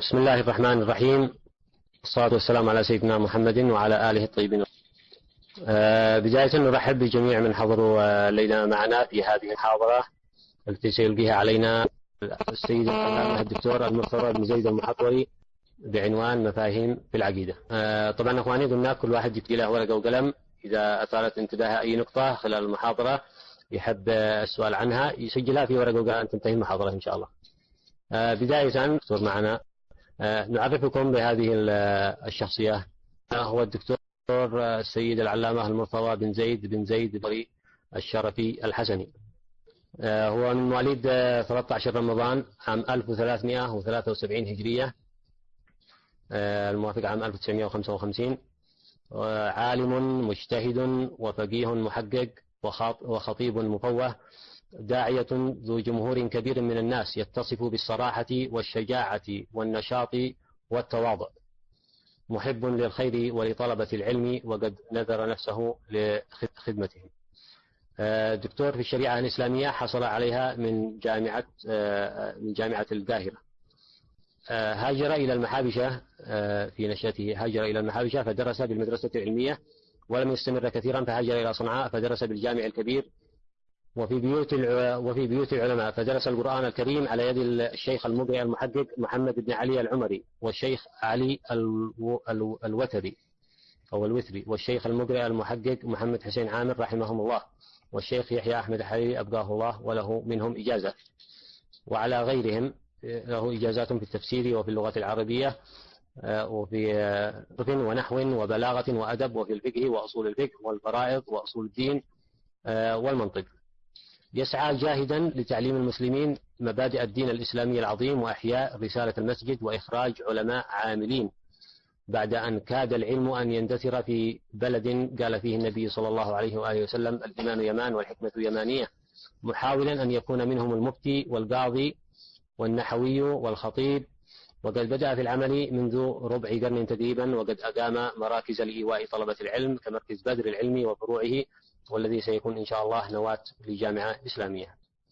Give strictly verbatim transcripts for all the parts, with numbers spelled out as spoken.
بسم الله الرحمن الرحيم، والصلاة والسلام على سيدنا محمد وعلى آله الطيبين. آه بداية نرحب بجميع من حضروا الليلة معنا في هذه المحاضرة التي سيلقيها علينا السيد الدكتور المرتضى بن زيد المحطوري بعنوان مفاهيم في العقيدة. آه طبعا أخواني قلنا كل واحد يكتب له ورقة وقلم، إذا أثارت انتباه أي نقطة خلال المحاضرة يحب السؤال عنها يسجلها في ورقة وقلم تنتهي المحاضرة إن شاء الله. آه بداية دكتور معنا آه نعرفكم بهذه الشخصية. آه هو الدكتور السيد العلامة المرتضى بن زيد بن زيد الشرفي الحسني. آه هو من مواليد ثلاثة عشر رمضان عام ألف وثلاثمائة وثلاثة وسبعين هجرية، آه الموافق عام ألف وتسعمائة وخمسة وخمسين. آه عالم مجتهد وفقيه محقق وخطيب مفوه، داعية ذو جمهور كبير من الناس، يتصف بالصراحة والشجاعة والنشاط والتواضع، محب للخير ولطلبة العلم وقد نذر نفسه لخدمتهم. دكتور في الشريعة الإسلامية، حصل عليها من جامعة من جامعة القاهرة. هاجر إلى المحابشة في نشأته، هاجر إلى المحابشة فدرس بالمدرسة العلمية ولم يستمر كثيرا، فهاجر إلى صنعاء فدرس بالجامع الكبير وفي بيوت وفي بيوت العلماء، فدرس القرآن الكريم على يد الشيخ المقرئ المحقق محمد بن علي العمري والشيخ علي الوتري أو الوتري والشيخ المقرئ المحقق محمد حسين عامر رحمهم الله، والشيخ يحيى أحمد الحريري أبقاه الله وله منهم إجازة، وعلى غيرهم له إجازات في التفسير وفي اللغة العربية وفي طب ونحو وبلاغة وأدب وفي الفقه وأصول الفقه والفرائض وأصول الدين والمنطق. يسعى جاهدا لتعليم المسلمين مبادئ الدين الإسلامي العظيم وإحياء رسالة المسجد وإخراج علماء عاملين، بعد أن كاد العلم أن يندثر في بلد قال فيه النبي صلى الله عليه وآله وسلم: الإيمان يمان والحكمة يمانية، محاولا أن يكون منهم المفتي والقاضي والنحوي والخطيب، وقد بدأ في العمل منذ ربع قرن تقريبا، وقد أقام مراكز لإيواء طلبة العلم كمركز بدر العلمي وفروعه، والذي سيكون إن شاء الله نواة لجامعة إسلامية.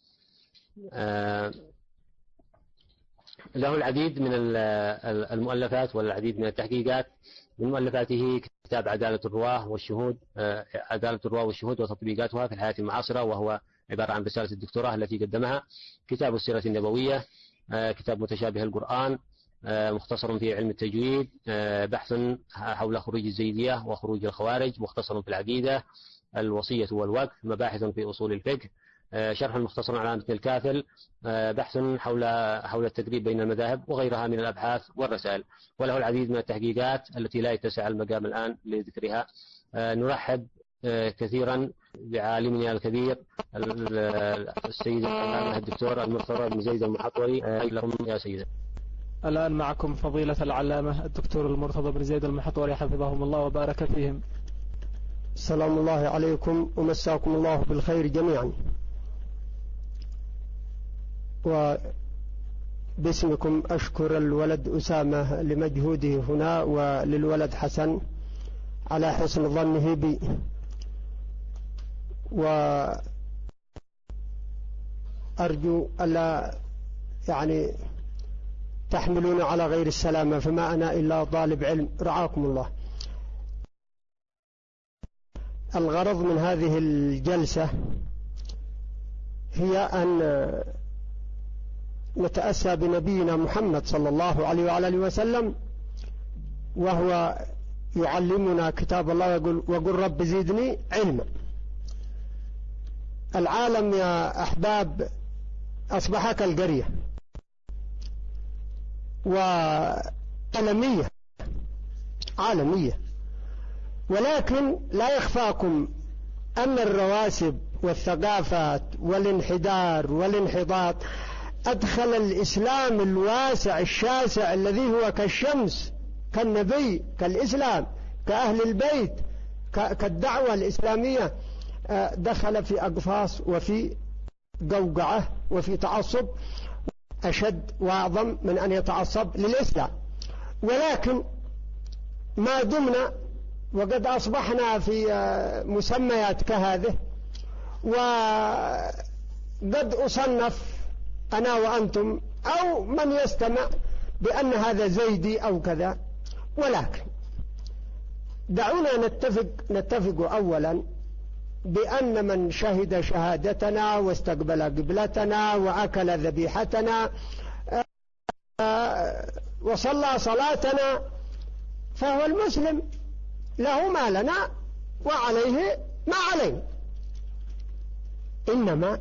له العديد من المؤلفات والعديد من التحقيقات. من مؤلفاته كتاب عدالة الرواة والشهود، عدالة الرواة والشهود وتطبيقاتها في الحياة المعاصرة، وهو عبارة عن رسالة الدكتوراه التي قدمها. كتاب السيرة النبوية، كتاب متشابه القرآن، مختصر في علم التجويد، بحث حول خروج الزيدية وخروج الخوارج، مختصر في العقيدة، الوصية والوقف، مباحث في أصول الفقه، شرح مختصر على متن الكافل، بحث حول حول التقريب بين المذاهب، وغيرها من الأبحاث والرسائل. وله العديد من التحقيقات التي لا يتسع المقام الآن لذكرها. نرحب كثيرا بعالمنا الكبير السيد الدكتور المرتضى بن زيد المحطوري. لكم يا سيدي. الآن معكم فضيلة العلامة الدكتور المرتضى بن زيد المحطوري حفظهم الله وبارك فيهم. سلام الله عليكم ومساكم الله بالخير جميعا، وباسمكم أشكر الولد أسامة لمجهوده هنا، وللولد حسن على حسن ظنه بي، وأرجو ألا يعني تحملون على غير السلامة، فما أنا إلا طالب علم رعاكم الله. الغرض من هذه الجلسة هي أن نتأسى بنبينا محمد صلى الله عليه وعلى آله وسلم، وهو يعلمنا كتاب الله ويقول: وقل رب زدني علما. العالم يا أحباب أصبح كالقرية وعالمية عالمية، ولكن لا يخفاكم أن الرواسب والثقافات والانحدار والانحطاط أدخل الإسلام الواسع الشاسع الذي هو كالشمس كالنبي كالإسلام كأهل البيت كالدعوة الإسلامية، دخل في أقفاص وفي قوقعة وفي تعصب أشد وأعظم من أن يتعصب للإسلام. ولكن ما دمنا وقد أصبحنا في مسميات كهذه، وقد أصنف أنا وأنتم أو من يستمع بأن هذا زيدي أو كذا. ولكن دعونا نتفق نتفق أولا بأن من شهد شهادتنا واستقبل قبلتنا وأكل ذبيحتنا وصلى صلاتنا فهو المسلم، له ما لنا وعليه ما علينا. إنما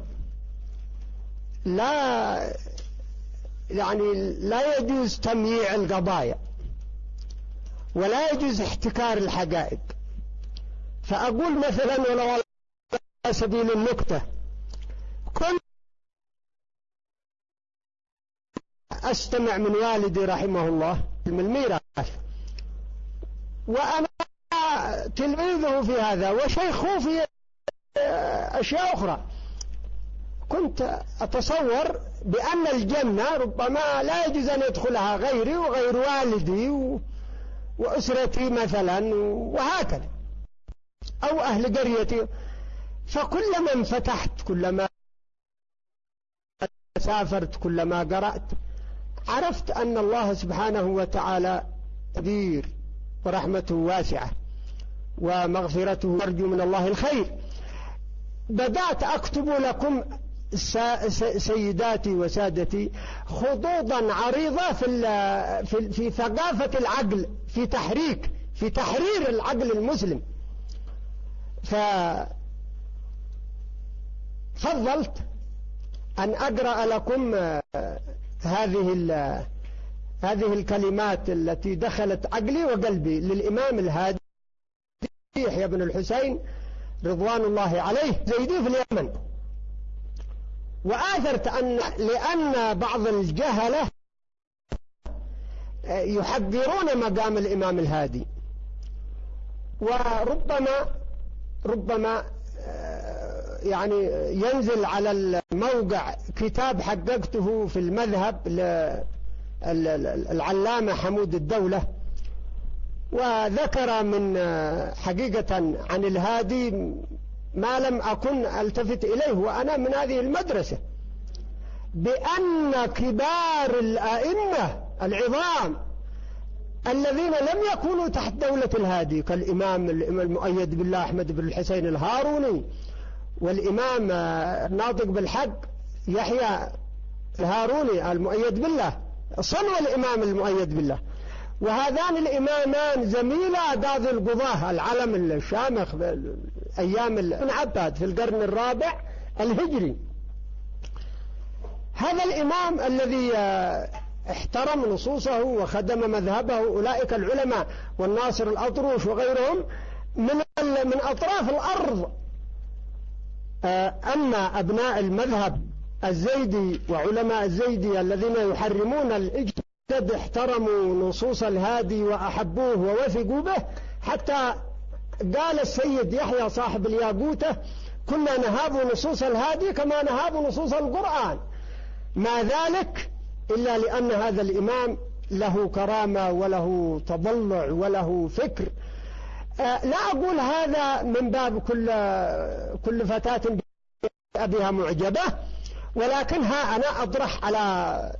لا يعني لا يجوز تمييع القضايا ولا يجوز احتكار الحقائق. فأقول مثلا ولو على سبيل النكتة، كنت أستمع من والدي رحمه الله من الميراث وأنا تلميذه في هذا وشيخه في أشياء أخرى، كنت أتصور بأن الجنة ربما لا يجوز أن يدخلها غيري وغير والدي وأسرتي مثلا وهكذا، أو أهل قريتي. فكلما انفتحت، كلما سافرت، كلما قرأت، عرفت أن الله سبحانه وتعالى كبير ورحمته واسعة ومغفرته، أرجو من الله الخير. بدأت أكتب لكم سيداتي وسادتي خطوطا عريضة في في ثقافة العقل، في تحريك في تحرير العقل المسلم. ففضلت أن أقرأ لكم هذه هذه الكلمات التي دخلت عقلي وقلبي للإمام الهادي يحيى بن الحسين رضوان الله عليه، زيدي في اليمن. وآثرت أن لأن بعض الجهلة يحقرون مقام الإمام الهادي، وربما ربما يعني ينزل على الموقع كتاب حققته في المذهب للعلامة حمود الدولة، وذكر من حقيقة عن الهادي ما لم أكن ألتفت إليه وأنا من هذه المدرسة، بأن كبار الأئمة العظام الذين لم يكونوا تحت دولة الهادي كالإمام المؤيد بالله أحمد بن الحسين الهاروني، والإمام الناطق بالحق يحيى الهاروني المؤيد بالله، صنو الإمام المؤيد بالله، وهذان الإمامان زميلا قاضي القضاة العلم الشامخ أيام ابن عباد في القرن الرابع الهجري. هذا الإمام الذي احترم نصوصه وخدم مذهبه أولئك العلماء والناصر الأطروش وغيرهم من من أطراف الأرض. أما أبناء المذهب الزيدي وعلماء الزيدي الذين يحرمون الاجتهاد احترموا نصوص الهادي وأحبوه ووثقوا به، حتى قال السيد يحيى صاحب الياقوتة: كنا نهاب نصوص الهادي كما نهاب نصوص القرآن، ما ذلك إلا لأن هذا الإمام له كرامة وله تضلع وله فكر. لا أقول هذا من باب كل كل فتاة بها معجبة، ولكن ها أنا أطرح على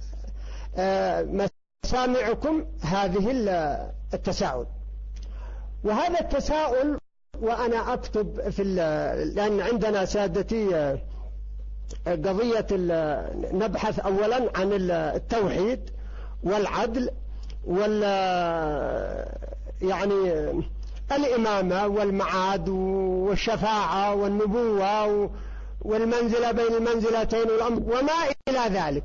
مسامعكم هذه التساؤل. وهذا التساؤل وأنا أكتب في لأن عندنا سادتي قضية نبحث أولا عن التوحيد والعدل وال يعني الإمامة والمعاد والشفاعة والنبوة والمنزلة بين المنزلتين والأمر وما إلى ذلك.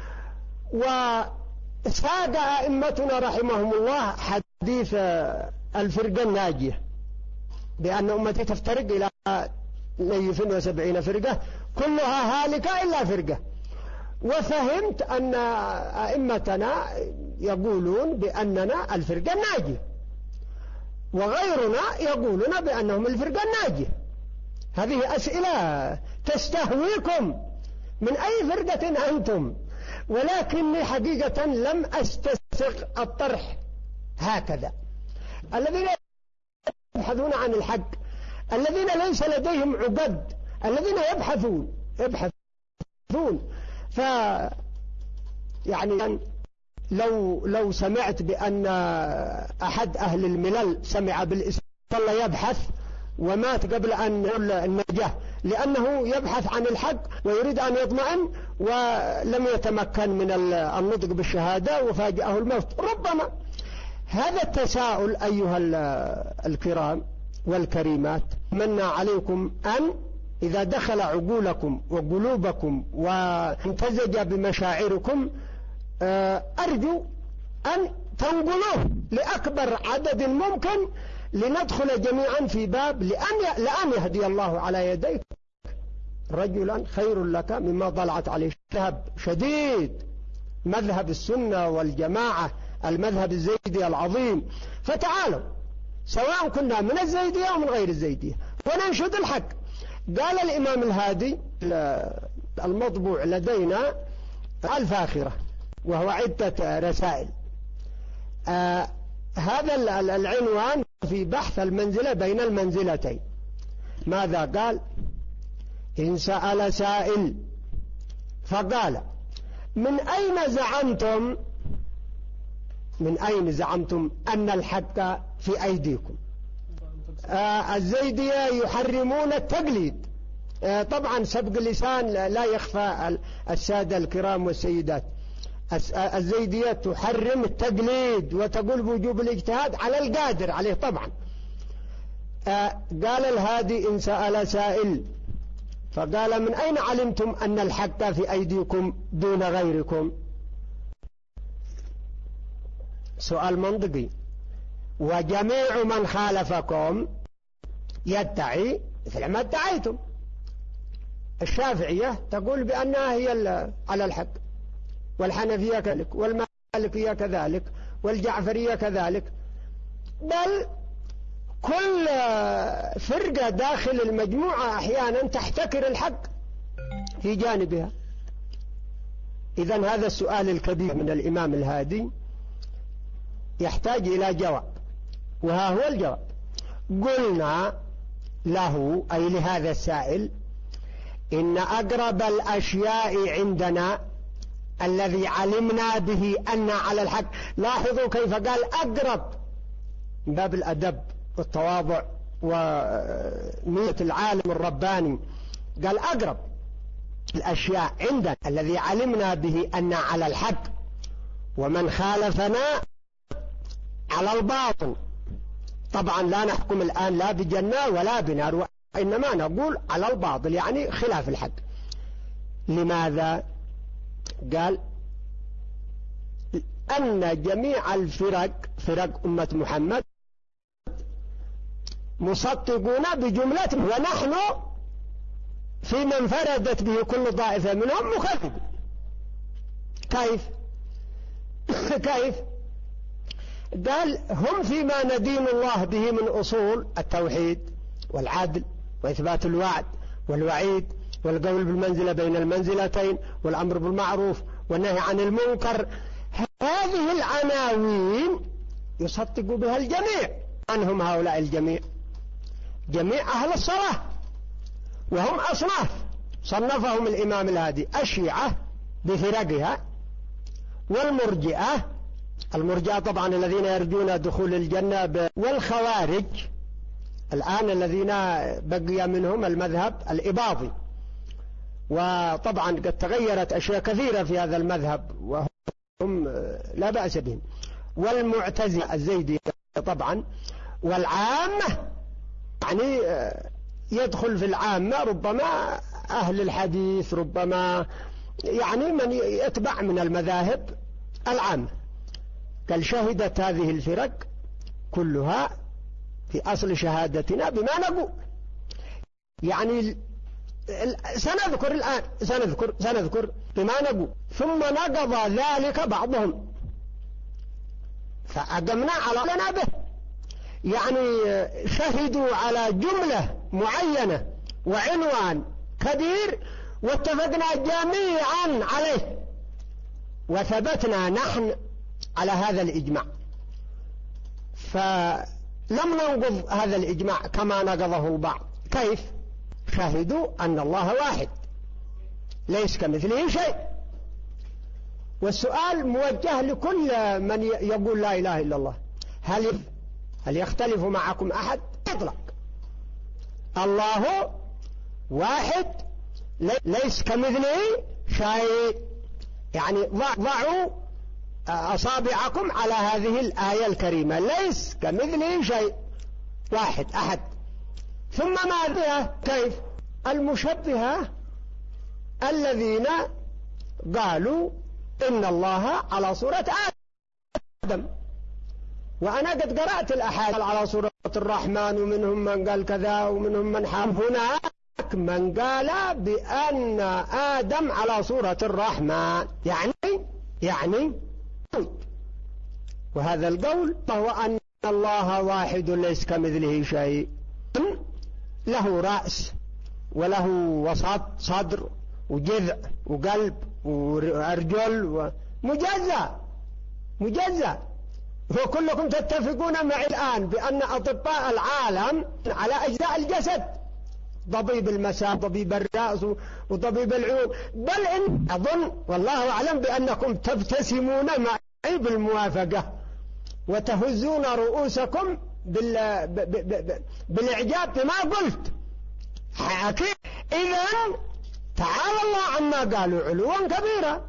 وساد أئمتنا رحمهم الله حديث الفرقة الناجية بأن أمتي تفترق إلى اثنتين وسبعين فرقة كلها هالكة إلا فرقة. وفهمت أن أئمتنا يقولون بأننا الفرقة الناجية، وغيرنا يقولون بأنهم الفرقة الناجية. هذه أسئلة تستهويكم من أي فرقة أنتم، ولكني حقيقة لم أستسق الطرح هكذا. الذين يبحثون عن الحق، الذين ليس لديهم عقد، الذين يبحثون يبحثون ف يعني لو لو سمعت بأن أحد أهل الملل سمع بالإسلام ظل يبحث ومات قبل أن النجاة، لأنه يبحث عن الحق ويريد أن يطمئن ولم يتمكن من النطق بالشهادة وفاجأه الموت ربما. هذا التساؤل أيها الكرام والكريمات، منا عليكم أن إذا دخل عقولكم وقلوبكم وامتزج بمشاعركم أرجو أن تنقلوه لأكبر عدد ممكن لندخل جميعا في باب لأن لأن يهدي الله على يديك رجلا خير لك مما ضلعت عليه شهب شديد. مذهب السنة والجماعة المذهب الزيدي العظيم، فتعالوا سواء كنا من الزيدية أو من غير الزيدية وننشد الحق. قال الإمام الهادي المطبوع لدينا الفاخرة وهو عدة رسائل. آه هذا العنوان في بحث المنزلة بين المنزلتين. ماذا قال؟ إن سأل سائل فقال من أين زعمتم من أين زعمتم أن الحق في أيديكم؟ آه الزيدية يحرمون التقليد. آه طبعا سبق اللسان لا يخفى السادة الكرام والسيدات. الزيدية تحرم التقليد وتقول بوجوب الاجتهاد على القادر عليه طبعا. آه قال الهادي إن سأل سائل فقال من أين علمتم أن الحق في أيديكم دون غيركم؟ سؤال منطقي. وجميع من خالفكم يدعي مثل ما ادعيتم. الشافعية تقول بأنها هي على الحق، والحنفية كذلك، والمالكية كذلك، والجعفرية كذلك، بل كل فرقة داخل المجموعة أحيانا تحتكر الحق في جانبها. إذن هذا السؤال الكبير من الإمام الهادي يحتاج إلى جواب، وها هو الجواب. قلنا له أي لهذا السائل إن أقرب الأشياء عندنا الذي علمنا به أن على الحق. لاحظوا كيف قال أقرب من باب الأدب والتواضع ونية العالم الرباني. قال أقرب الأشياء عندنا الذي علمنا به أن على الحق، ومن خالفنا على الباطل. طبعا لا نحكم الآن لا بجنة ولا بنار، وإنما نقول على الباطل يعني خلاف الحق. لماذا؟ قال أن جميع الفرق فرق أمة محمد مصدقون بجملة، ونحن في من انفردت به كل طائفة منهم مكذب. كيف؟ كيف؟ قال هم فيما ندين الله به من أصول التوحيد والعدل وإثبات الوعد والوعيد والقول بالمنزلة بين المنزلتين والأمر بالمعروف والنهي عن المنكر. هذه العناوين يصدق بها الجميع. عنهم هؤلاء الجميع جميع أهل الصلاة، وهم أصناف صنفهم الإمام الهادي: الشيعة بفرقها، والمرجئة المرجئة طبعا الذين يرجون دخول الجنة، والخوارج الآن الذين بقي منهم المذهب الإباضي. وطبعا قد تغيرت أشياء كثيرة في هذا المذهب وهم لا بأس بهم، والمعتزلة الزيدية طبعا، والعامة يعني يدخل في العامة ربما أهل الحديث، ربما يعني من يتبع من المذاهب العامة. قال شهدت هذه الفرق كلها في أصل شهادتنا بما نقول. يعني سنذكر الآن سنذكر سنذكر بما نقول، ثم نقض ذلك بعضهم فأقمنا على لنا به. يعني شهدوا على جملة معينة وعنوان كبير واتفقنا جميعا عليه، وثبتنا نحن على هذا الإجماع، فلم ننقض هذا الإجماع كما نقضه البعض. كيف؟ شهدوا أن الله واحد ليس كمثله شيء، والسؤال موجه لكل من يقول لا إله إلا الله، هل هل يختلف معكم أحد؟ اطلق. الله واحد ليس كمثله شيء. يعني ضعوا أصابعكم على هذه الآية الكريمة، ليس كمثله شيء، واحد أحد. ثم ماذا؟ كيف؟ المشبهة الذين قالوا إن الله على صورة آدم، وأنا قد قرأت الأحاديث على صورة الرحمن، ومنهم من قال كذا ومنهم من حام. هناك من قال بأن آدم على صورة الرحمن، يعني يعني وهذا القول هو أن الله واحد ليس كمثله شيء، له رأس وله وسط صدر وجذع وقلب وأرجل ومجزأ مجزأ. وكلكم تتفقون معي الآن بأن أطباء العالم على أجزاء الجسد، طبيب المسام، طبيب الرأس، وطبيب العيون. بل إن أظن والله أعلم بأنكم تبتسمون معي بالموافقة وتهزون رؤوسكم بال... ب... ب... ب... بالإعجاب بما قلت. حكي إذن تعالى الله عما قالوا علوا كبيرا.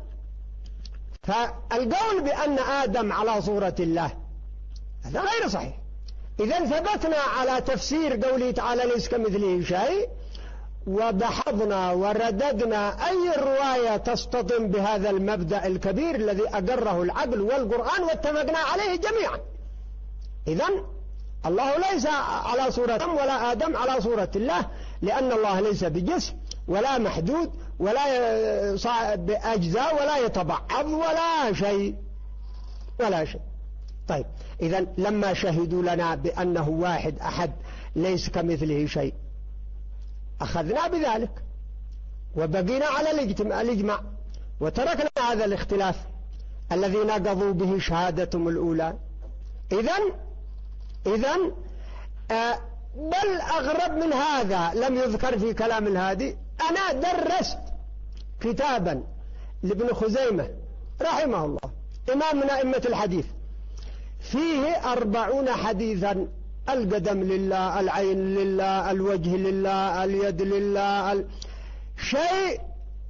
فالقول بأن آدم على صورة الله هذا غير صحيح. إذن ثبتنا على تفسير قوله تعالى ليس كمثله شيء، وبحضنا ورددنا أي رواية تصطدم بهذا المبدأ الكبير الذي أقره العقل والقرآن واتفقنا عليه جميعا. إذن الله ليس على صورة آدم ولا آدم على صورة الله، لأن الله ليس بجسم ولا محدود ولا بأجزاء ولا يتبعض ولا شيء ولا شيء. طيب إذن لما شهدوا لنا بأنه واحد أحد ليس كمثله شيء أخذنا بذلك وبقينا على الإجماع وتركنا هذا الاختلاف الذي نقضوا به شهادتهم الأولى. إذن إذن آه بل أغرب من هذا لم يذكر في كلام الهادي. أنا درست كتابا لابن خزيمة رحمه الله، إمام من أئمة الحديث، فيه أربعون حديثا: القدم لله، العين لله، الوجه لله، اليد لله، ال... شيء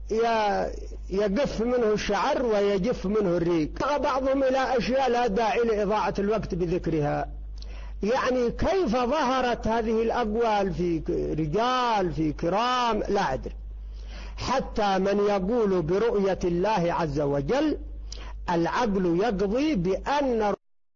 يقف منه الشعر ويجف منه الريق. بعضهم إلى أشياء لا داعي لإضاعة الوقت بذكرها. يعني كيف ظهرت هذه الأقوال في رجال في كرام لا أدري. حتى من يقول برؤية الله عز وجل العقل يقضي بأن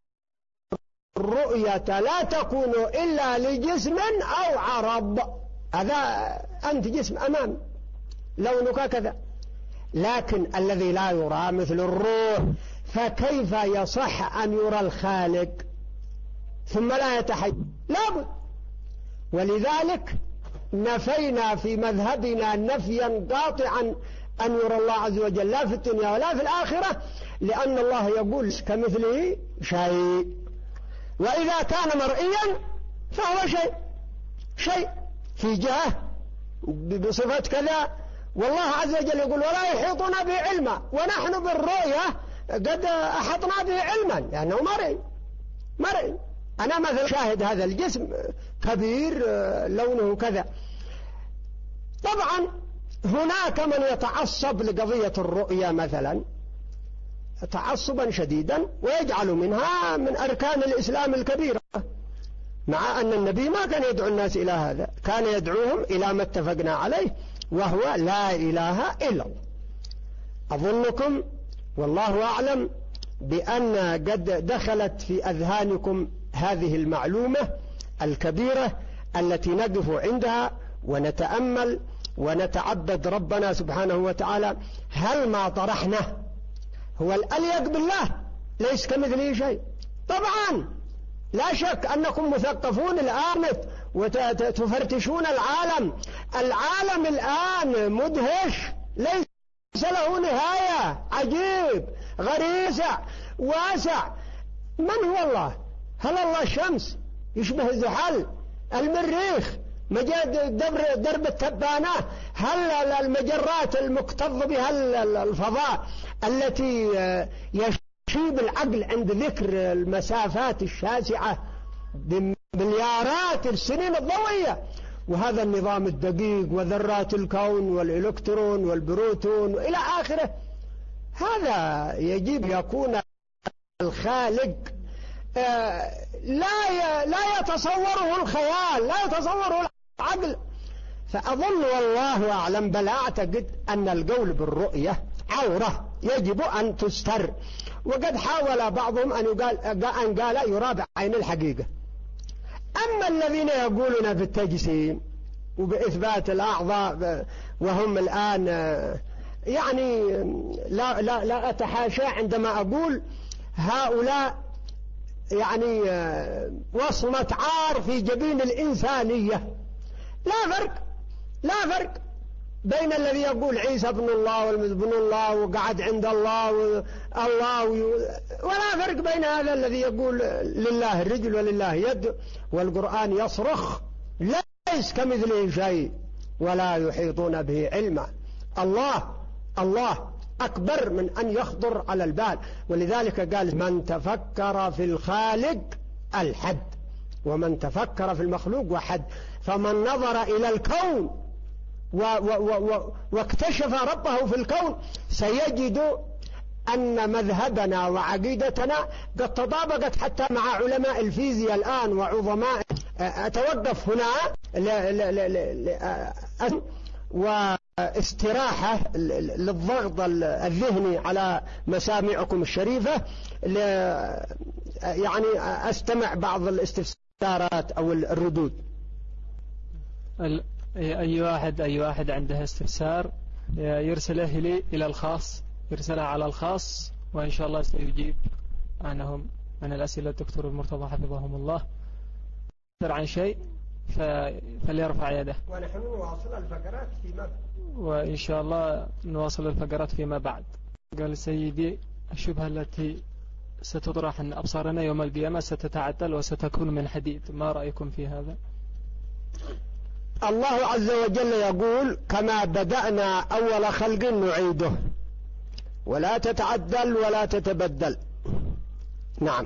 الرؤية لا تكون إلا لجسم أو عرض. هذا أنت جسم أمام لونك كذا، لكن الذي لا يرى مثل الروح، فكيف يصح أن يرى الخالق ثم لا يتحي؟ لابد. ولذلك نفينا في مذهبنا نفيا قاطعا أن يرى الله عز وجل لا في الدنيا ولا في الآخرة، لأن الله يقول كمثله شيء، وإذا كان مرئيا فهو شيء شيء في جهة بصفة كذا. والله عز وجل يقول ولا يحيطون به علما، ونحن بالرؤية قد أحطنا به علما لأنه مرئي مرئي. أنا مثلا شاهد هذا الجسم كبير لونه كذا. طبعا هناك من يتعصب لقضية الرؤية مثلا تعصبا شديدا ويجعل منها من أركان الإسلام الكبيرة، مع أن النبي ما كان يدعو الناس إلى هذا، كان يدعوهم إلى ما اتفقنا عليه وهو لا إله إلا الله. أظنكم والله أعلم بأن قد دخلت في أذهانكم هذه المعلومة الكبيرة التي نقف عندها ونتأمل ونتعبد ربنا سبحانه وتعالى. هل ما طرحناه هو الأليق بالله ليس كمثله شيء؟ طبعا لا شك أنكم مثقفون الآن وتفتشون العالم. العالم الآن مدهش ليس له نهاية، عجيب غريب واسع. من هو الله؟ هل الله الشمس يشبه الزحل؟ المريخ مجال درب التبانة، هل المجرات المكتظ بها الفضاء التي يشيب العقل عند ذكر المسافات الشاسعة بمليارات السنين الضوئية، وهذا النظام الدقيق وذرات الكون والإلكترون والبروتون وإلى آخره، هذا يجب يكون الخالق لا لا يتصوره الخيال، لا يتصوره العقل. فأظن والله أعلم، بل أعتقد أن القول بالرؤية عورة يجب أن تستر، وقد حاول بعضهم أن يقال, أن قال يرى بعين الحقيقة. أما الذين يقولون بالتجسيم وبإثبات الأعضاء وهم الآن يعني لا, لا, لا أتحاشى عندما أقول هؤلاء يعني وصمة عار في جبين الإنسانية. لا فرق لا فرق بين الذي يقول عيسى ابن الله والابن الله وقعد عند الله والله، ولا فرق بين هذا الذي يقول لله الرجل ولله يد، والقرآن يصرخ ليس كمثله شيء ولا يحيطون به علما. الله الله أكبر من أن يخطر على البال، ولذلك قال من تفكر في الخالق الحد ومن تفكر في المخلوق وحد. فمن نظر إلى الكون و و و واكتشف ربه في الكون سيجد أن مذهبنا وعقيدتنا قد تطابقت حتى مع علماء الفيزياء الآن وعظماء. أتوقف هنا ل ل ل ل واستراحة للضغط الذهني على مسامعكم الشريفة، يعني أستمع بعض الاستفسارات أو الردود. أي واحد أي واحد عنده استفسار يرسله لي إلى الخاص، يرسلها على الخاص، وإن شاء الله سيجيب عنهم عن الأسئلة الدكتور المرتضى حفظهم الله. عن شيء فليرفع يده، ونحن نواصل الفقرات فيما بعد، وإن شاء الله نواصل الفقرات فيما بعد. قال سيدي الشبهة التي ستطرح أن أبصارنا يوم القيامة ستتعدل وستكون من حديد، ما رأيكم في هذا؟ الله عز وجل يقول كما بدأنا أول خلق نعيده ولا تتعدل ولا تتبدل. نعم،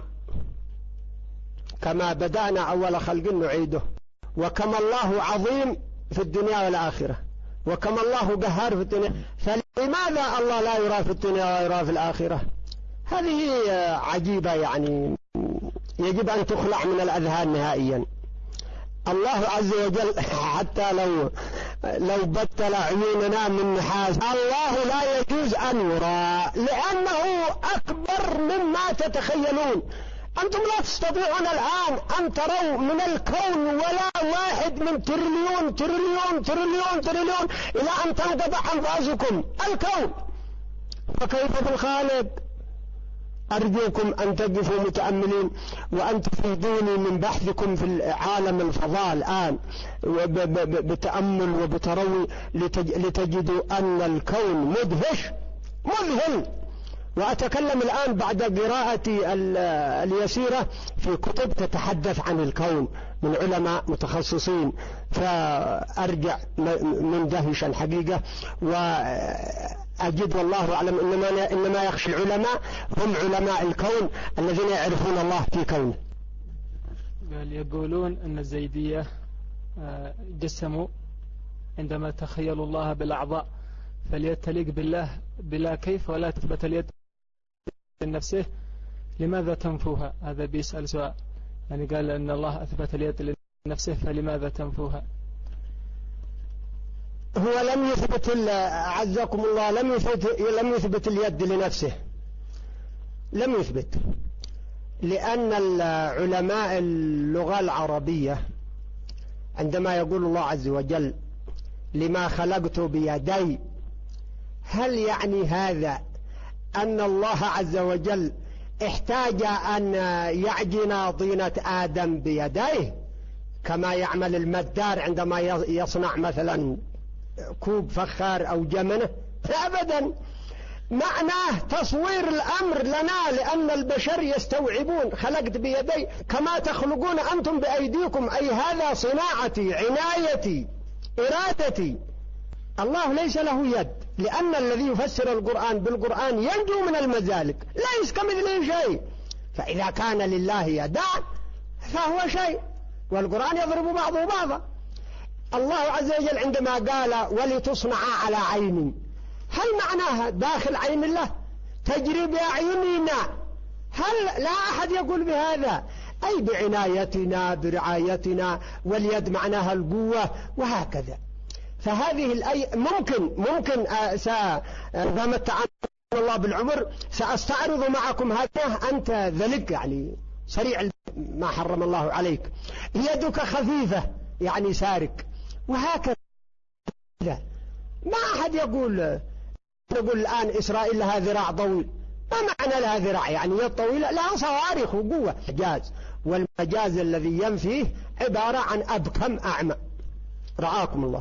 كما بدأنا أول خلق نعيده، وكما الله عظيم في الدنيا والآخرة، وكما الله قهار في الدنيا، فلماذا الله لا يرى في الدنيا ويرى في الآخرة؟ هذه عجيبة، يعني يجب أن تخلع من الأذهان نهائيا. الله عز وجل حتى لو لو بتل عيوننا من نحاس، الله لا يجوز أن يرى لأنه أكبر مما تتخيلون. أنتم لا تستطيعون الآن أن تروا من الكون ولا واحد من تريليون تريليون تريليون تريليون إلى أن تنقطع أنفاسكم الكون، فكيف بالخالق؟ أرجوكم أن تقفوا متأملين وأن تفيدوني من بحثكم في عالم الفضاء الآن بتأمل وبتروي لتجدوا أن الكون مدهش مذهل. وأتكلم الآن بعد قراءتي اليسيرة في كتب تتحدث عن الكون من علماء متخصصين، فأرجع مندهشا حقيقة، وأجد والله أعلم إنما, إنما يخشى العلماء هم علماء الكون الذين يعرفون الله في كونه. قال يقولون أن الزيدية جسموا عندما تخيلوا الله بالأعضاء، فاليد تليق بالله بلا كيف ولا تثبت اليد لنفسه، لماذا تنفوها؟ هذا بيسأل سؤال، يعني قال أن الله أثبت اليد لنفسه فلماذا تنفوها؟ هو لم يثبت، أعزكم الله، لم يثبت لم يثبت اليد لنفسه، لم يثبت، لأن العلماء اللغة العربية عندما يقول الله عز وجل لما خلقت بيدي، هل يعني هذا أن الله عز وجل احتاج أن يعجن طينة آدم بيديه كما يعمل المدار عندما يصنع مثلا كوب فخار أو جمنة؟ أبدا، معناه تصوير الأمر لنا، لأن البشر يستوعبون خلقت بيدي كما تخلقون أنتم بأيديكم، أي هذا صناعتي، عنايتي، إرادتي. الله ليس له يد، لأن الذي يفسر القرآن بالقرآن ينجو من المزالق، ليس كمثله شيء. فإذا كان لله يدان فهو شيء، والقرآن يضرب بعضه بعضا. الله عز وجل عندما قال ولتصنع على عيني، هل معناها داخل عين الله تجري بأعيننا؟ هل لا أحد يقول بهذا؟ أي بعنايتنا برعايتنا، واليد معناها القوة وهكذا. فهذه الأي ممكن ممكن دام التعامل الله بالعمر سأستعرض معكم هذا. أنت ذلك يعني سريع ما حرم الله عليك، يدك خفيفة يعني سارق، وهكذا. ما أحد يقول نقول الآن إسرائيل لها ذراع طويل، ما معنى لها ذراع يعني يد طويلة؟ لها صواريخ وقوة. مجاز، والمجاز الذي ينفيه عبارة عن أبكم أعمى. رعاكم الله.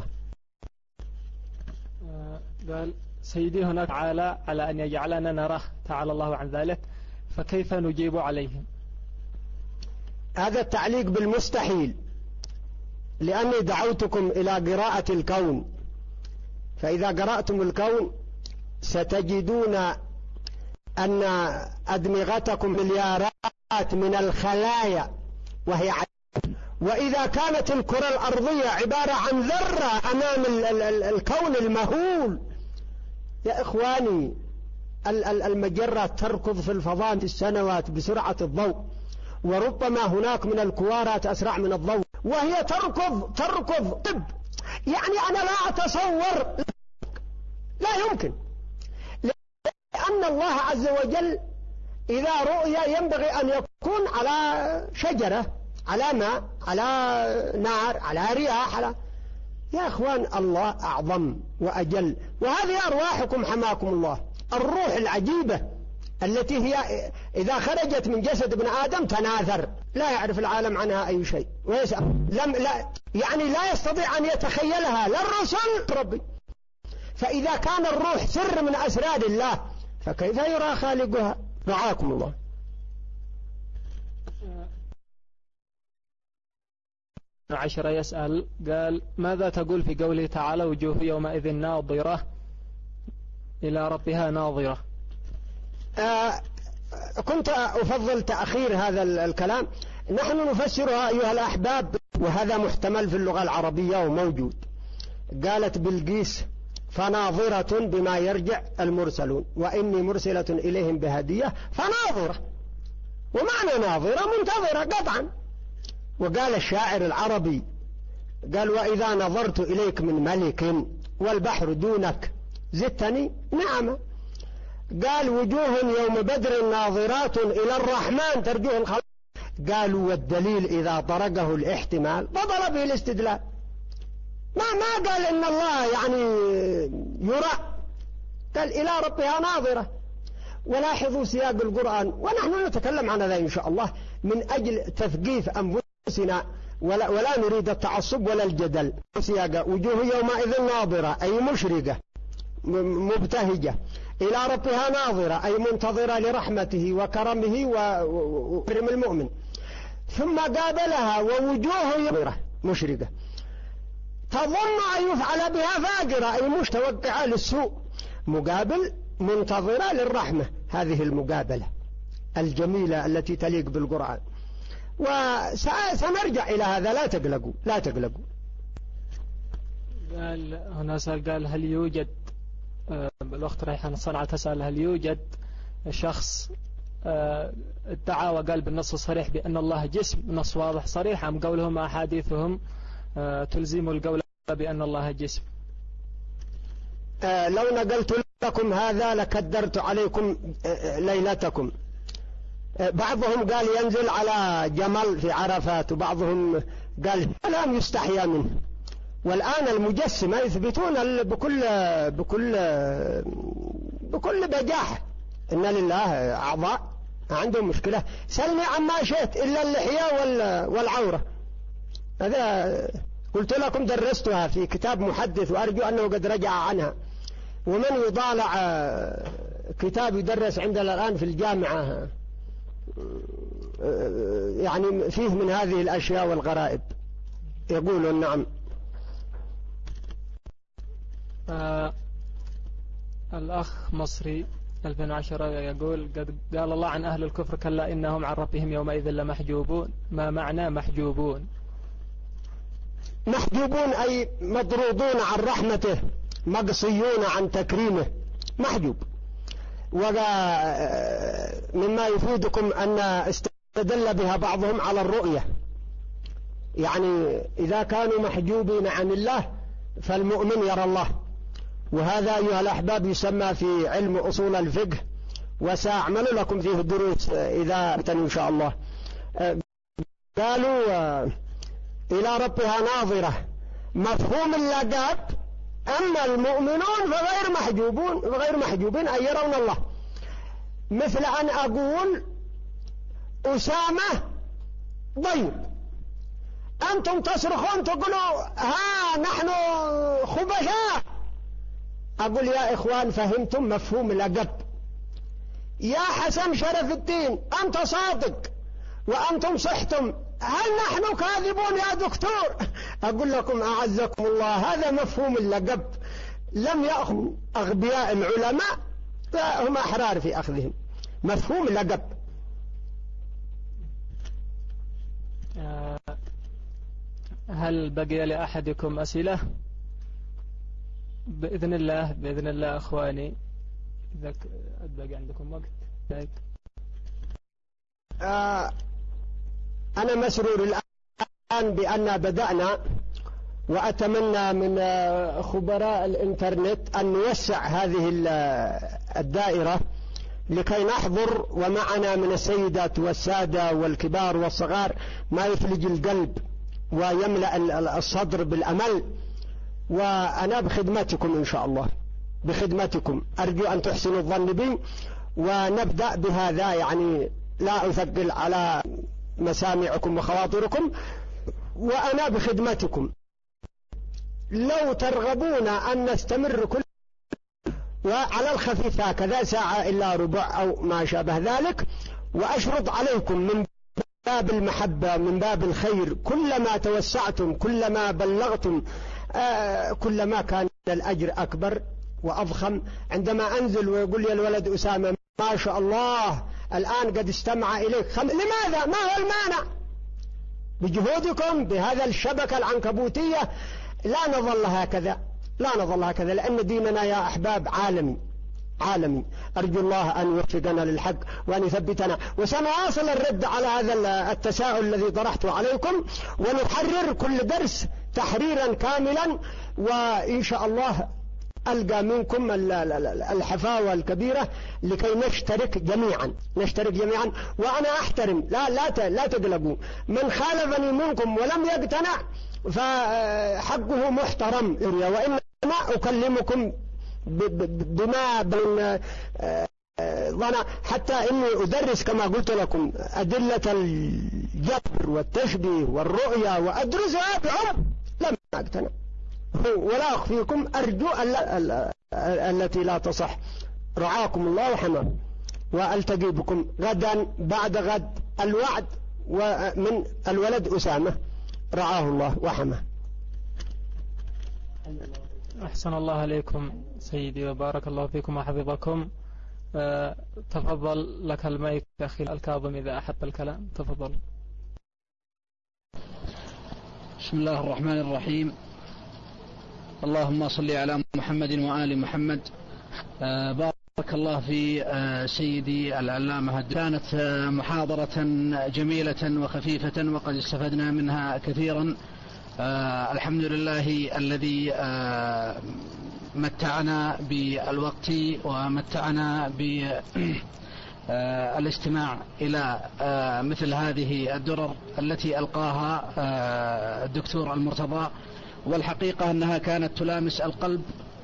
قال سيدي هناك تعالى على أن يجعلنا نراه، تعالى الله عن ذلك، فكيف نجيب عليهم؟ هذا التعليق بالمستحيل، لأني دعوتكم إلى قراءة الكون، فإذا قرأتم الكون ستجدون أن أدمغتكم مليارات من الخلايا وهي عجب. وإذا كانت الكرة الأرضية عبارة عن ذرة أمام الكون المهول، يا إخواني المجرات تركض في الفضاء في السنوات بسرعة الضوء، وربما هناك من الكوارات أسرع من الضوء، وهي تركض تركض طب يعني أنا لا أتصور، لا يمكن، لأن الله عز وجل إذا رؤيا ينبغي أن يكون على شجرة، على ماء، على نار، على رياح، على يا أخوان الله أعظم وأجل. وهذه أرواحكم حماكم الله، الروح العجيبة التي هي إذا خرجت من جسد ابن آدم تناثر، لا يعرف العالم عنها أي شيء، ويسأل لم لا يعني لا يستطيع أن يتخيلها لا الرسل ربي. فإذا كان الروح سر من أسرار الله فكيف يرى خالقها؟ رعاكم الله. عشرة يسأل قال ماذا تقول في قوله تعالى وجوه يومئذ ناظرة إلى ربها ناظرة؟ آه كنت أفضل تأخير هذا الكلام. نحن نفسرها أيها الأحباب، وهذا محتمل في اللغة العربية وموجود. قالت بلقيس فناظرة بما يرجع المرسلون، وإني مرسلة إليهم بهدية فناظرة، ومعنى ناظرة منتظرة قطعا. وقال الشاعر العربي قال وإذا نظرت إليك من ملك والبحر دونك زدتني نعمة. قال وجوه يوم بدر ناظرات إلى الرحمن ترجوه الخلق. قالوا والدليل إذا طرقه الاحتمال بطل به الاستدلال. ما ما قال إن الله يعني يرى، قال إلى ربها ناظرة. ولاحظوا سياق القرآن، ونحن نتكلم عن هذا إن شاء الله من أجل تثقيف أنفسنا، ولا, ولا نريد التعصب ولا الجدل. سياق وجوه يومئذ ناظرة أي مشرقة مبتهجة، إلى ربها ناظرة أي منتظرة لرحمته وكرمه وكرم المؤمن. ثم قابلها ووجوه ناظرة مشرقة تظن أن يفعل بها فاجرة أي متوقعة للسوء، مقابل منتظرة للرحمة. هذه المقابلة الجميلة التي تليق بالقرآن، وسنرجع إلى هذا، لا تقلقوا لا تقلقوا. قال هنا سأل قال هل يوجد الأخت ريحان صنعة تسأل هل يوجد شخص ادعى وقال بالنص الصريح بأن الله جسم، نص واضح صريح، أم قولهم أحاديثهم تلزم القول بأن الله جسم؟ لو نقلت لكم هذا لكدرت عليكم ليلتكم. بعضهم قال ينزل على جمل في عرفات، وبعضهم قال كلام يستحيا منه. والآن المجسمة يثبتون بكل بكل بكل بجاحة إن لله أعضاء، عندهم مشكلة. سلني عما شئت إلا اللحية والعورة. هذا قلت لكم درستها في كتاب محدث، وأرجو أنه قد رجع عنها. ومن يطالع كتاب يدرس عندنا الآن في الجامعة يعني فيه من هذه الأشياء والغرائب. يقولون نعم. آه الأخ مصري ألفين وعشرة يقول قد قال الله عن أهل الكفر كلا إنهم عن ربهم يومئذ لمحجوبون. ما معنى محجوبون؟ محجوبون أي مطرودون عن رحمته، مقصيون عن تكريمه، محجوب. ومما يفيدكم أن استدل بها بعضهم على الرؤية، يعني إذا كانوا محجوبين عن الله فالمؤمن يرى الله. وهذا أيها الأحباب يسمى في علم أصول الفقه، وسأعمل لكم فيه دروس إذا أتن إن شاء الله. قالوا إلى ربها ناظرة، مفهوم اللقب. أما المؤمنون فغير محجوبون، غير محجوبين أي يرون الله. مثل أن أقول أسامة ضيب، أنتم تصرخون تقولوا ها نحن خبثاء. أقول يا إخوان فهمتم مفهوم اللقب. يا حسن شرف الدين أنت صادق وأنتم صحتم، هل نحن كاذبون يا دكتور؟ أقول لكم أعزكم الله هذا مفهوم اللقب. لم يأخذ أغبياء العلماء فهم أحرار في أخذهم. مفهوم اللقب. هل بقي لأحدكم أسئلة؟ بإذن الله بإذن الله أخواني إذا بقي عندكم وقت. آه أنا مسرور الآن بأن بدأنا، وأتمنى من خبراء الإنترنت أن نوسع هذه الدائرة لكي نحضر ومعنا من السيدات والسادة والكبار والصغار ما يفلج القلب ويملأ الصدر بالأمل. وأنا بخدمتكم إن شاء الله، بخدمتكم. أرجو أن تحسنوا الظن بي ونبدأ بهذا، يعني لا أثقل على مسامعكم وخواطركم، وأنا بخدمتكم. لو ترغبون أن نستمر كل وعلى الخفيف هكذا ساعة إلا ربع أو ما شابه ذلك، وأشرط عليكم من باب المحبة من باب الخير كلما توسعتم كلما بلغتم آه كلما كان الأجر أكبر وأضخم. عندما أنزل ويقول لي الولد أسامة ما شاء الله الآن قد استمع إليك خم... لماذا؟ ما هو المانع؟ بجهودكم بهذا الشبكة العنكبوتية. لا نظل هكذا، لا نظل هكذا، لأن ديننا يا أحباب عالمي عالمي. أرجو الله أن يوفقنا للحق وأن يثبتنا. وسنواصل الرد على هذا التساؤل الذي طرحته عليكم، ونحرر كل درس تحريرا كاملا، وإن شاء الله ألقى منكم الحفاوة الكبيرة لكي نشترك جميعا نشترك جميعا. وأنا أحترم، لا لا لا تقلقوا، من خالفني منكم ولم يقتنع فحقه محترم. وإنما أكلمكم بما بين ظنا، حتى إني أدرس كما قلت لكم أدلة الجبر والتشبيه والرؤية وأدرسها بعمق لم أقتنع. ولا أخفيكم أرجو التي لا تصح. رعاكم الله وحماكم، وألتقي بكم غدا بعد غد الوعد ومن الولد أسامة رعاه الله وحماه. أحسن الله عليكم سيدي وبارك الله فيكم وحفظكم. أه تفضل لك المايك أخي الكاظم إذا أحب الكلام، تفضل. بسم الله الرحمن الرحيم. اللهم صل على محمد وآل محمد. أه بارك الله في أه سيدي العلامة. كانت أه محاضرة جميلة وخفيفة وقد استفدنا منها كثيرا. آه الحمد لله الذي آه متعنا بالوقت ومتعنا بالاستماع آه إلى آه مثل هذه الدرر التي ألقاها آه الدكتور المرتضى، والحقيقة أنها كانت تلامس القلب.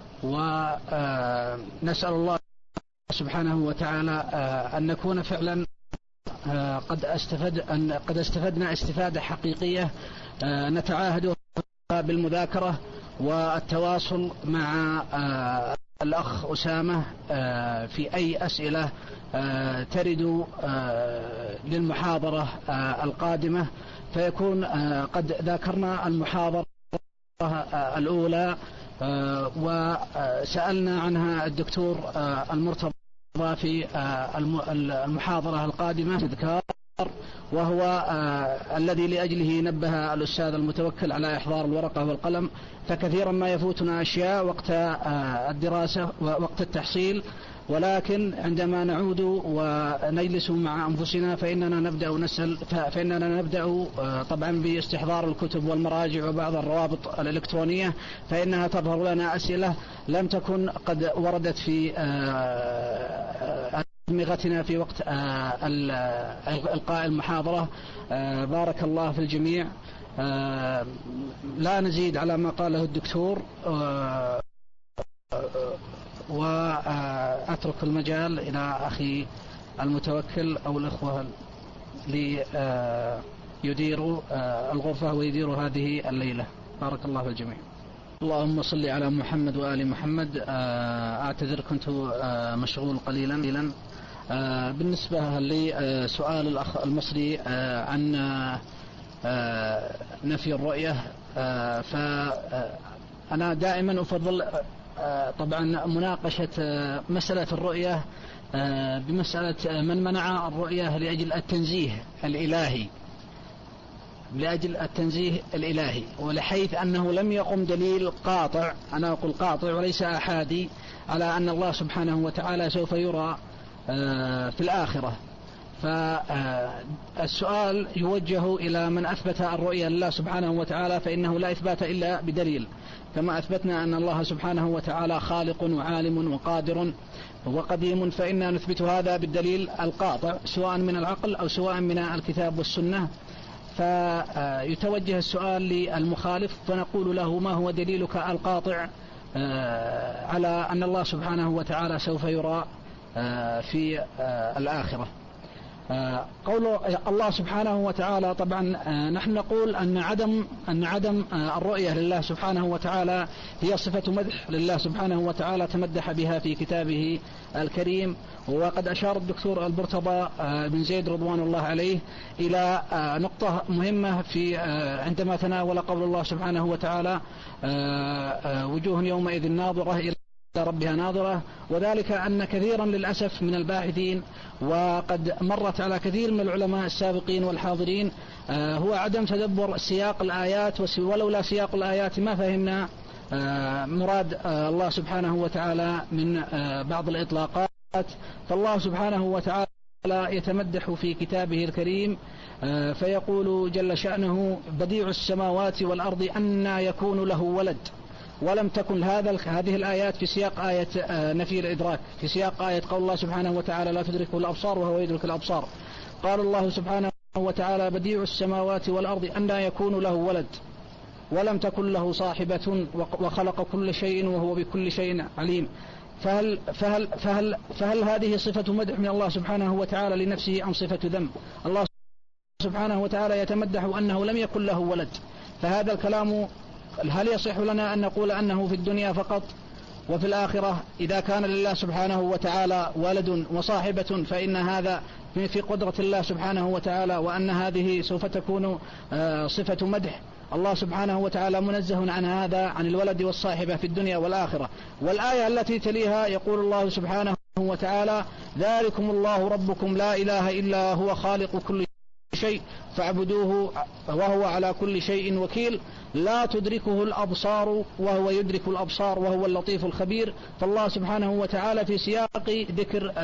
ونسأل الله سبحانه وتعالى آه أن نكون فعلا آه قد استفد أن قد استفدنا استفادة حقيقية نتعاهد بالمذاكرة والتواصل مع الأخ أسامة في أي أسئلة ترد للمحاضرة القادمة، فيكون قد ذكرنا المحاضرة الأولى وسألنا عنها الدكتور المرتضى في المحاضرة القادمة تذكار، وهو آه الذي لأجله نبه الأستاذ المتوكل على إحضار الورقة والقلم، فكثيرا ما يفوتنا أشياء وقت آه الدراسة ووقت التحصيل، ولكن عندما نعود ونجلس مع أنفسنا فإننا نبدأ نسأل فإننا نبدأ آه طبعا باستحضار الكتب والمراجع وبعض الروابط الإلكترونية، فإنها تظهر لنا أسئلة لم تكن قد وردت في آه أدمغتنا في وقت إلقاء المحاضرة. بارك الله في الجميع. لا نزيد على ما قاله الدكتور، وأترك المجال إلى أخي المتوكل أو الأخوة ليديروا الغرفة ويديروا هذه الليلة. بارك الله في الجميع. اللهم صل على محمد وآل محمد. أعتذر كنت مشغول قليلا. بالنسبة لسؤال الأخ المصري عن نفي الرؤية، فأنا دائما أفضل طبعا مناقشة مسألة الرؤية بمسألة من منع الرؤية لأجل التنزيه الإلهي لأجل التنزيه الإلهي، ولحيث أنه لم يقم دليل قاطع، أنا أقول قاطع وليس أحادي، على أن الله سبحانه وتعالى سوف يرى في الآخرة. فالسؤال يوجه إلى من أثبت الرؤية لله سبحانه وتعالى، فإنه لا إثبات إلا بدليل، كما أثبتنا أن الله سبحانه وتعالى خالق وعالم وقادر وقديم، فإننا نثبت هذا بالدليل القاطع سواء من العقل أو سواء من الكتاب والسنة. فيتوجه السؤال للمخالف فنقول له: ما هو دليلك القاطع على أن الله سبحانه وتعالى سوف يرى في الآخرة؟ قول الله سبحانه وتعالى، طبعا نحن نقول أن عدم أن عدم الرؤية لله سبحانه وتعالى هي صفة مدح لله سبحانه وتعالى تمدح بها في كتابه الكريم. وقد أشار الدكتور المرتضى بن زيد رضوان الله عليه إلى نقطة مهمة في عندما تناول قول الله سبحانه وتعالى: وجوه يومئذ ناظرة إلى ربها ناظرة، وذلك أن كثيرا للأسف من الباحثين، وقد مرت على كثير من العلماء السابقين والحاضرين، هو عدم تدبر سياق الآيات، ولولا سياق الآيات ما فهمنا مراد الله سبحانه وتعالى من بعض الإطلاقات. فالله سبحانه وتعالى يتمدح في كتابه الكريم فيقول جل شأنه: بديع السماوات والأرض أنى يكون له ولد. ولم تكن هذا هذه الآيات في سياق آية نفي الإدراك، في سياق آية قول الله سبحانه وتعالى: لا تدركه الأبصار وهو يدرك الأبصار. قال الله سبحانه وتعالى: بديع السماوات والأرض أنى يكون له ولد ولم تكن له صاحبة وخلق كل شيء وهو بكل شيء عليم. فهل, فهل, فهل, فهل هذه صفة مدح من الله سبحانه وتعالى لنفسه أم صفة ذم؟ الله سبحانه وتعالى يتمدح أنه لم يكن له ولد، فهذا الكلام هل يصح لنا أن نقول أنه في الدنيا فقط وفي الآخرة إذا كان لله سبحانه وتعالى ولد وصاحبة فإن هذا في قدرة الله سبحانه وتعالى، وأن هذه سوف تكون صفة مدح؟ الله سبحانه وتعالى منزه عن هذا، عن الولد والصاحبة في الدنيا والآخرة. والآية التي تليها يقول الله سبحانه وتعالى: ذلكم الله ربكم لا إله إلا هو خالق كل شيء فاعبدوه وهو على كل شيء وكيل، لا تدركه الأبصار وهو يدرك الأبصار وهو اللطيف الخبير. فالله سبحانه وتعالى في سياق ذكر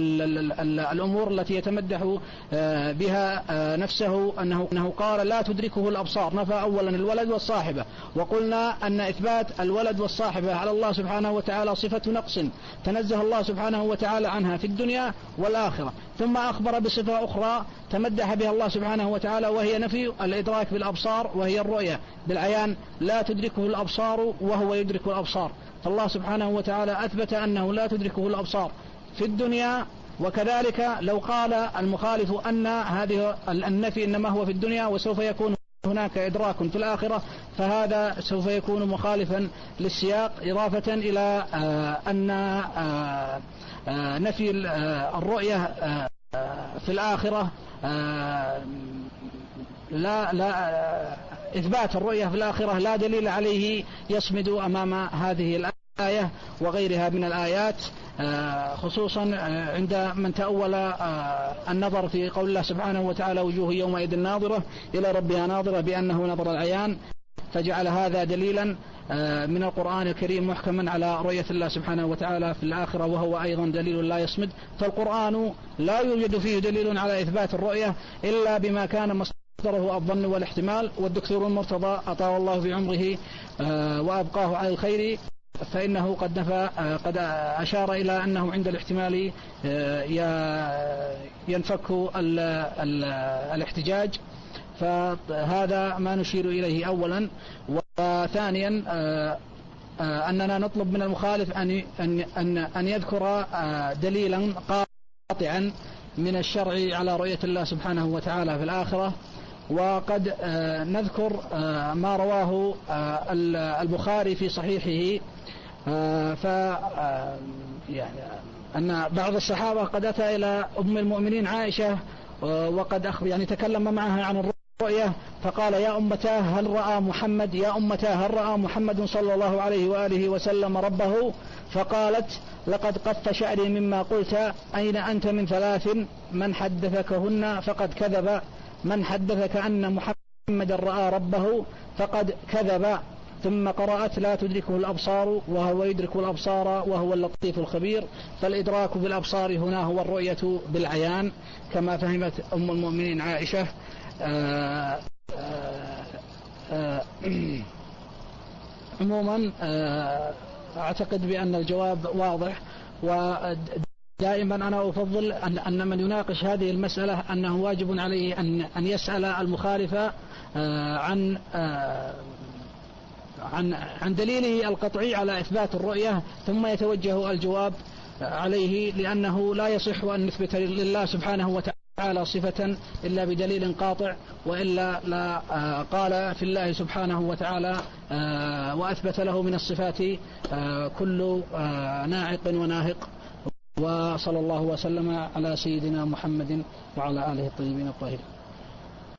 الأمور التي يتمدح بها نفسه أنه قال: لا تدركه الأبصار، نفى أولا الولد والصاحبة، وقلنا أن إثبات الولد والصاحبة على الله سبحانه وتعالى صفة نقص تنزه الله سبحانه وتعالى عنها في الدنيا والآخرة. ثم أخبر بصفة أخرى تمدح بها الله سبحانه وتعالى، وهي نفي الإدراك بالأبصار، وهي الرؤية بالعيان: لا تدركه الأبصار وهو يدرك الأبصار. فالله سبحانه وتعالى أثبت أنه لا تدركه الأبصار في الدنيا، وكذلك لو قال المخالف أن هذه النفي إنما هو في الدنيا وسوف يكون هناك إدراك في الآخرة فهذا سوف يكون مخالفا للسياق، إضافة إلى أن نفي الرؤية في الآخرة لا لا إثبات الرؤية في الآخرة لا دليل عليه يصمد أمام هذه الآية وغيرها من الآيات، خصوصا عند من تأول النظر في قول الله سبحانه وتعالى وجوه يومئذ ناظرة إلى ربها ناظرة بأنه نظر العيان، فجعل هذا دليلا من القرآن الكريم محكما على رؤية الله سبحانه وتعالى في الآخرة، وهو أيضا دليل لا يصمد. فالقرآن لا يوجد فيه دليل على إثبات الرؤية إلا بما كان مصدره الظن والاحتمال. والدكتور المرتضى أطال الله في عمره وأبقاه على الخير فإنه قد نفى قد أشار إلى أنه عند الاحتمال ينفك ال ال الاحتجاج، فهذا ما نشير إليه أولا. وثانيا أننا نطلب من المخالف أن أن أن يذكر دليلا قاطعا من الشرع على رؤية الله سبحانه وتعالى في الآخرة. وقد نذكر ما رواه البخاري في صحيحه ف يعني أن بعض الصحابة قد أتى إلى أم المؤمنين عائشة وقد أخ يعني تكلم معها عن الرؤية فقال يا أمتاه هل رأى محمد يا أمتاه هل رأى محمد صلى الله عليه وآله وسلم ربه؟ فقالت لقد قف شعري مما قلت، أين أنت من ثلاث؟ من حدثكهن فقد كذب، من حدثك أن محمد رأى ربه فقد كذب. ثم قرأت لا تدركه الأبصار وهو يدرك الأبصار وهو اللطيف الخبير. فالإدراك بالأبصار هنا هو الرؤية بالعيان كما فهمت أم المؤمنين عائشة. آآ آآ عموما أعتقد بأن الجواب واضح، ودائما أنا أفضل أن, أن من يناقش هذه المسألة أنه واجب عليه أن, أن يسأل المخالف عن عن عن دليله القطعي على إثبات الرؤية ثم يتوجه الجواب عليه، لأنه لا يصح أن نثبت لله سبحانه وتعالى صفة إلا بدليل قاطع، وإلا لا قال في الله سبحانه وتعالى وأثبت له من الصفات كل ناعق وناهق. وصلى الله وسلم على سيدنا محمد وعلى آله الطيبين الطاهرين.